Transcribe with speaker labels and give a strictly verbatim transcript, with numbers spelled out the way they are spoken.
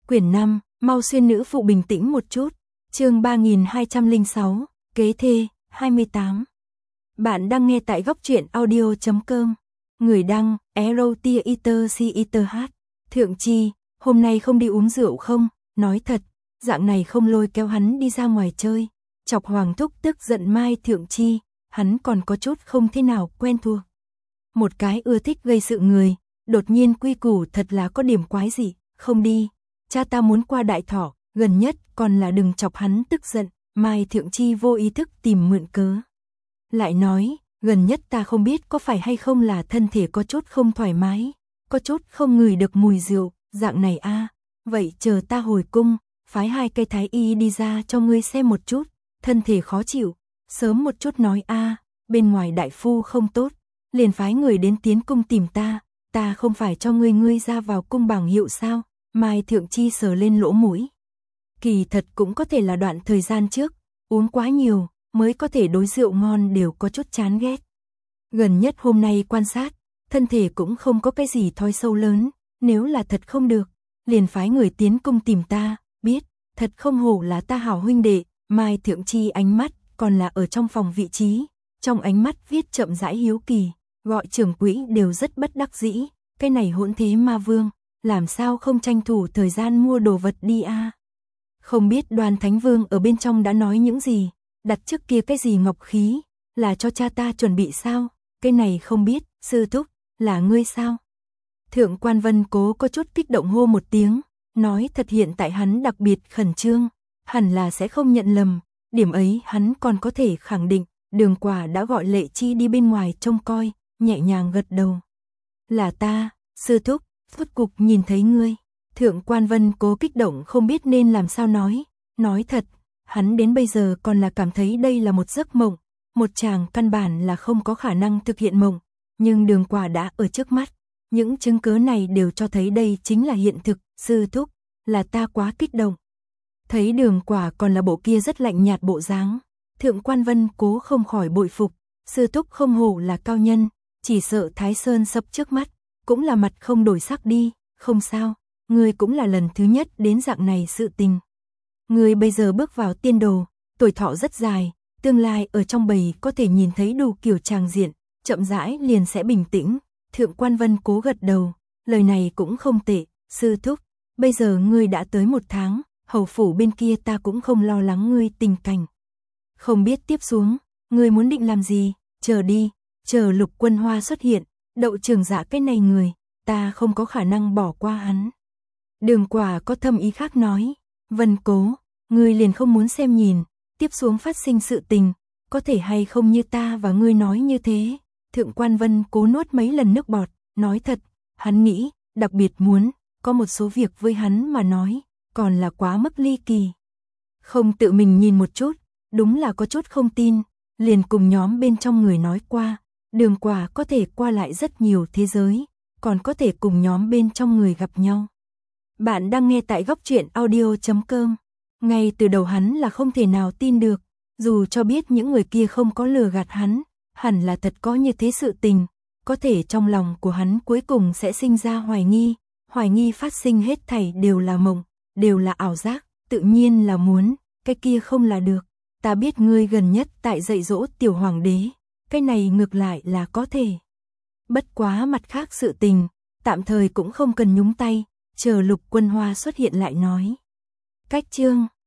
Speaker 1: Quyển năm, mau xuyên nữ phụ bình tĩnh một chút. Chương ba nghìn hai trăm lẻ sáu, kế thê, hai mươi tám. Bạn đang nghe tại góc truyện audio chấm com. Người đăng, Erotia Eater C Eater H. Thượng Chi, hôm nay không đi uống rượu không? Nói thật, dạng này không lôi kéo hắn đi ra ngoài chơi. Chọc Hoàng Thúc tức giận Mai Thượng Chi, hắn còn có chút không thế nào quen thuộc. Một cái ưa thích gây sự người, đột nhiên quy củ thật là có điểm quái gì, không đi. Cha ta muốn qua Đại Thọ, gần nhất còn là đừng chọc hắn tức giận. Mai Thượng Chi vô ý thức tìm mượn cớ. Lại nói, gần nhất ta không biết có phải hay không là thân thể có chút không thoải mái, có chút không ngửi được mùi rượu, dạng này a à. Vậy chờ ta hồi cung, phái hai cây thái y đi ra cho ngươi xem một chút, thân thể khó chịu, sớm một chút nói a à, bên ngoài đại phu không tốt, liền phái người đến tiến cung tìm ta, ta không phải cho ngươi ngươi ra vào cung bảng hiệu sao? Mai Thượng Chi sờ lên lỗ mũi. Kỳ thật cũng có thể là đoạn thời gian trước, uống quá nhiều, mới có thể đối rượu ngon đều có chút chán ghét. Gần nhất hôm nay quan sát, thân thể cũng không có cái gì thói sâu lớn, nếu là thật không được, liền phái người tiến cung tìm ta, biết, thật không hổ là ta hảo huynh đệ. Mai Thượng Chi ánh mắt còn là ở trong phòng vị trí, trong ánh mắt viết chậm rãi hiếu kỳ, gọi trưởng quỹ đều rất bất đắc dĩ, cái này hỗn thế ma vương, làm sao không tranh thủ thời gian mua đồ vật đi a? À? Không biết Đoan Thánh Vương ở bên trong đã nói những gì, đặt trước kia cái gì ngọc khí, là cho cha ta chuẩn bị sao? Cái này không biết, sư thúc, là ngươi sao? Thượng quan Vân Cố có chút kích động hô một tiếng, nói thật hiện tại hắn đặc biệt khẩn trương, hẳn là sẽ không nhận lầm, điểm ấy hắn còn có thể khẳng định. Đường Quả đã gọi Lệ Chi đi bên ngoài trông coi, nhẹ nhàng gật đầu. Là ta, sư thúc, rốt cục nhìn thấy ngươi. Thượng quan Vân Cố kích động không biết nên làm sao nói, nói thật, hắn đến bây giờ còn là cảm thấy đây là một giấc mộng, một chàng căn bản là không có khả năng thực hiện mộng, nhưng Đường Quả đã ở trước mắt, những chứng cứ này đều cho thấy đây chính là hiện thực. Sư thúc, là ta quá kích động. Thấy Đường Quả còn là bộ kia rất lạnh nhạt bộ dáng, Thượng quan Vân Cố không khỏi bội phục, sư thúc không hổ là cao nhân, chỉ sợ Thái Sơn sập trước mắt, cũng là mặt không đổi sắc đi. Không sao, ngươi cũng là lần thứ nhất đến dạng này sự tình. Ngươi bây giờ bước vào tiên đồ, tuổi thọ rất dài, tương lai ở trong bầy có thể nhìn thấy đủ kiểu tràng diện, chậm rãi liền sẽ bình tĩnh. Thượng quan Vân Cố gật đầu, lời này cũng không tệ, sư thúc, bây giờ ngươi đã tới một tháng, hầu phủ bên kia ta cũng không lo lắng ngươi tình cảnh. Không biết tiếp xuống, ngươi muốn định làm gì, chờ đi, chờ Lục Quân Hoa xuất hiện, Đậu Trường Dạ cái này người, ta không có khả năng bỏ qua hắn. Đường Quả có thâm ý khác nói, Vân Cố, ngươi liền không muốn xem nhìn, tiếp xuống phát sinh sự tình, có thể hay không như ta và ngươi nói như thế. Thượng quan Vân Cố nuốt mấy lần nước bọt, nói thật, hắn nghĩ, đặc biệt muốn, có một số việc với hắn mà nói, còn là quá mức ly kỳ. Không tự mình nhìn một chút, đúng là có chút không tin, liền cùng nhóm bên trong người nói qua, Đường Quả có thể qua lại rất nhiều thế giới, còn có thể cùng nhóm bên trong người gặp nhau. Bạn đang nghe tại góc truyện audio chấm com. Ngay từ đầu hắn là không thể nào tin được, dù cho biết những người kia không có lừa gạt hắn, hẳn là thật có như thế sự tình, có thể trong lòng của hắn cuối cùng sẽ sinh ra hoài nghi, hoài nghi phát sinh hết thảy đều là mộng, đều là ảo giác, tự nhiên là muốn, cái kia không là được. Ta biết ngươi gần nhất tại dạy dỗ tiểu hoàng đế, cái này ngược lại là có thể. Bất quá mặt khác sự tình, tạm thời cũng không cần nhúng tay, chờ Lục Quân Hoa xuất hiện lại nói. Cách chương